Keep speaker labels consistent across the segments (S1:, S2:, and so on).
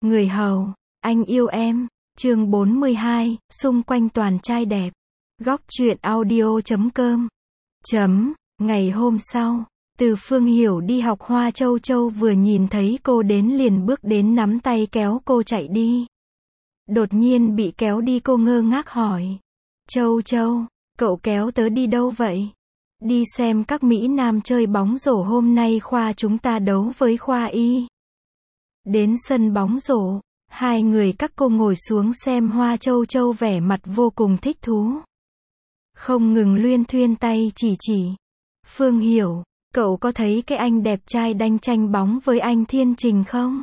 S1: Người hầu, anh yêu em. Chương 42, xung quanh toàn trai đẹp. Góc truyện audio.com. Ngày hôm sau, Từ Phương Hiểu đi học, Hoa Châu Châu vừa nhìn thấy cô đến liền bước đến nắm tay kéo cô chạy đi. Đột nhiên bị kéo đi, cô ngơ ngác hỏi. Châu Châu, cậu kéo tớ đi đâu vậy? Đi xem các Mỹ Nam chơi bóng rổ, hôm nay khoa chúng ta đấu với khoa Y. Đến sân bóng rổ, hai người các cô ngồi xuống xem. Hoa Châu Châu vẻ mặt vô cùng thích thú, không ngừng luyên thuyên tay chỉ. Phương Hiểu, cậu có thấy cái anh đẹp trai đang tranh bóng với anh Thiên Trình không?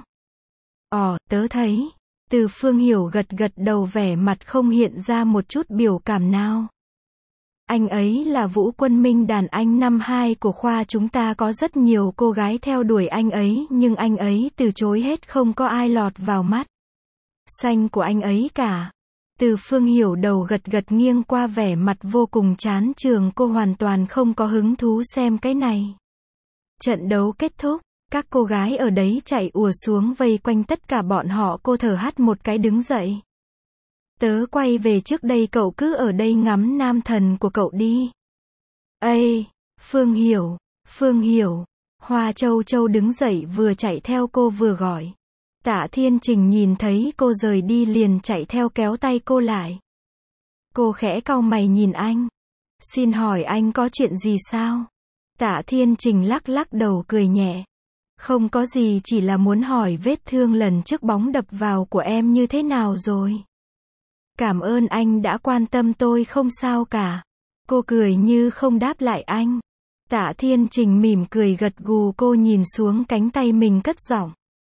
S1: Tớ thấy. Từ Phương Hiểu gật đầu, vẻ mặt không hiện ra một chút biểu cảm nào. Anh ấy là Vũ Quân Minh, đàn anh năm 2 của khoa chúng ta, có rất nhiều cô gái theo đuổi anh ấy, nhưng anh ấy từ chối hết, không có ai lọt vào mắt xanh của anh ấy cả. Từ Phương Hiểu đầu gật nghiêng qua, vẻ mặt vô cùng chán trường, cô hoàn toàn không có hứng thú xem cái này. Trận đấu kết thúc, các cô gái ở đấy chạy ùa xuống vây quanh tất cả bọn họ, cô thở hắt một cái đứng dậy. Tớ quay về trước đây, cậu cứ ở đây ngắm nam thần của cậu đi. Ây, Phương Hiểu. Hoa Châu Châu đứng dậy, vừa chạy theo cô vừa gọi. Tạ Thiên Trình nhìn thấy cô rời đi liền chạy theo kéo tay cô lại. Cô khẽ cau mày nhìn anh. Xin hỏi anh có chuyện gì sao? Tạ Thiên Trình lắc đầu cười nhẹ. Không có gì, chỉ là muốn hỏi vết thương lần trước bóng đập vào của em như thế nào rồi. Cảm ơn anh đã quan tâm, tôi không sao cả. Cô cười như không đáp lại anh. Tạ Thiên Trình mỉm cười gật gù, cô nhìn xuống cánh tay mình cất giọng.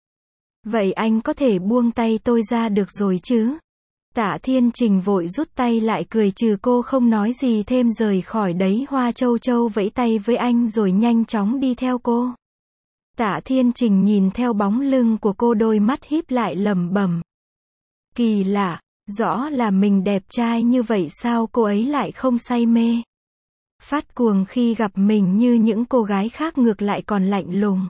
S1: Vậy anh có thể buông tay tôi ra được rồi chứ? Tạ Thiên Trình vội rút tay lại, cười trừ, cô không nói gì thêm rời khỏi đấy. Hoa Châu Châu vẫy tay với anh rồi nhanh chóng đi theo cô. Tạ Thiên Trình nhìn theo bóng lưng của cô, đôi mắt híp lại lẩm bẩm. Kỳ lạ, rõ là mình đẹp trai như vậy sao cô ấy lại không say mê, phát cuồng khi gặp mình như những cô gái khác, ngược lại còn lạnh lùng.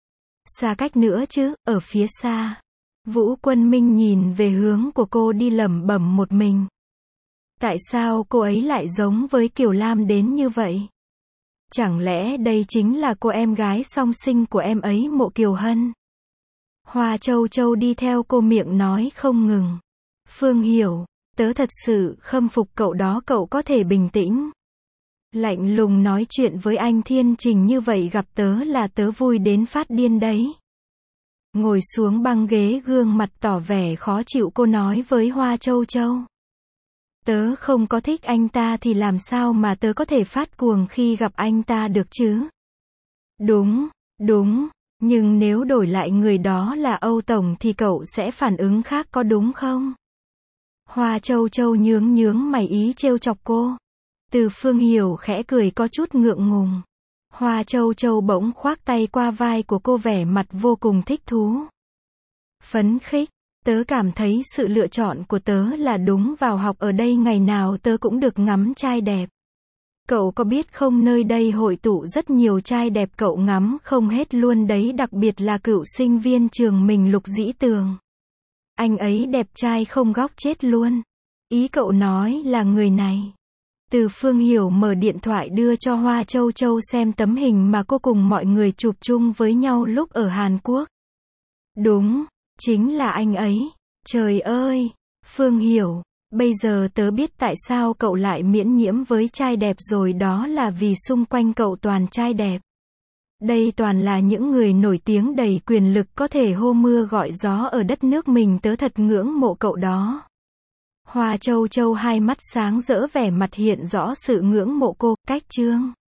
S1: Xa cách nữa chứ, ở phía xa, Vũ Quân Minh nhìn về hướng của cô đi lẩm bẩm một mình. Tại sao cô ấy lại giống với Kiều Lam đến như vậy? Chẳng lẽ đây chính là cô em gái song sinh của em ấy, Mộ Kiều Hân? Hoa Châu Châu đi theo cô, miệng nói không ngừng. Phương Hiểu, tớ thật sự khâm phục cậu đó, cậu có thể bình tĩnh, lạnh lùng nói chuyện với anh Thiên Trình như vậy, gặp tớ là tớ vui đến phát điên đấy. Ngồi xuống băng ghế, gương mặt tỏ vẻ khó chịu, cô nói với Hoa Châu Châu. Tớ không có thích anh ta thì làm sao mà tớ có thể phát cuồng khi gặp anh ta được chứ? Đúng, nhưng nếu đổi lại người đó là Âu Tổng thì cậu sẽ phản ứng khác, có đúng không? Hoa Châu Châu nhướng mày ý trêu chọc cô. Từ Phương Hiểu khẽ cười có chút ngượng ngùng. Hoa Châu Châu bỗng khoác tay qua vai của cô, vẻ mặt vô cùng thích thú, phấn khích. Tớ cảm thấy sự lựa chọn của tớ là đúng, vào học ở đây ngày nào tớ cũng được ngắm trai đẹp. Cậu có biết không, nơi đây hội tụ rất nhiều trai đẹp, cậu ngắm không hết luôn đấy, đặc biệt là cựu sinh viên trường mình Lục Dĩ Tường. Anh ấy đẹp trai không góc chết luôn. Ý cậu nói là người này. Từ Phương Hiểu mở điện thoại đưa cho Hoa Châu Châu xem tấm hình mà cô cùng mọi người chụp chung với nhau lúc ở Hàn Quốc. Đúng, chính là anh ấy. Trời ơi, Phương Hiểu, bây giờ tớ biết tại sao cậu lại miễn nhiễm với trai đẹp rồi, đó là vì xung quanh cậu toàn trai đẹp. Đây toàn là những người nổi tiếng đầy quyền lực, có thể hô mưa gọi gió ở đất nước mình, tớ thật ngưỡng mộ cậu đó. Hoa Châu Châu hai mắt sáng rỡ, vẻ mặt hiện rõ sự ngưỡng mộ cô. Cách chương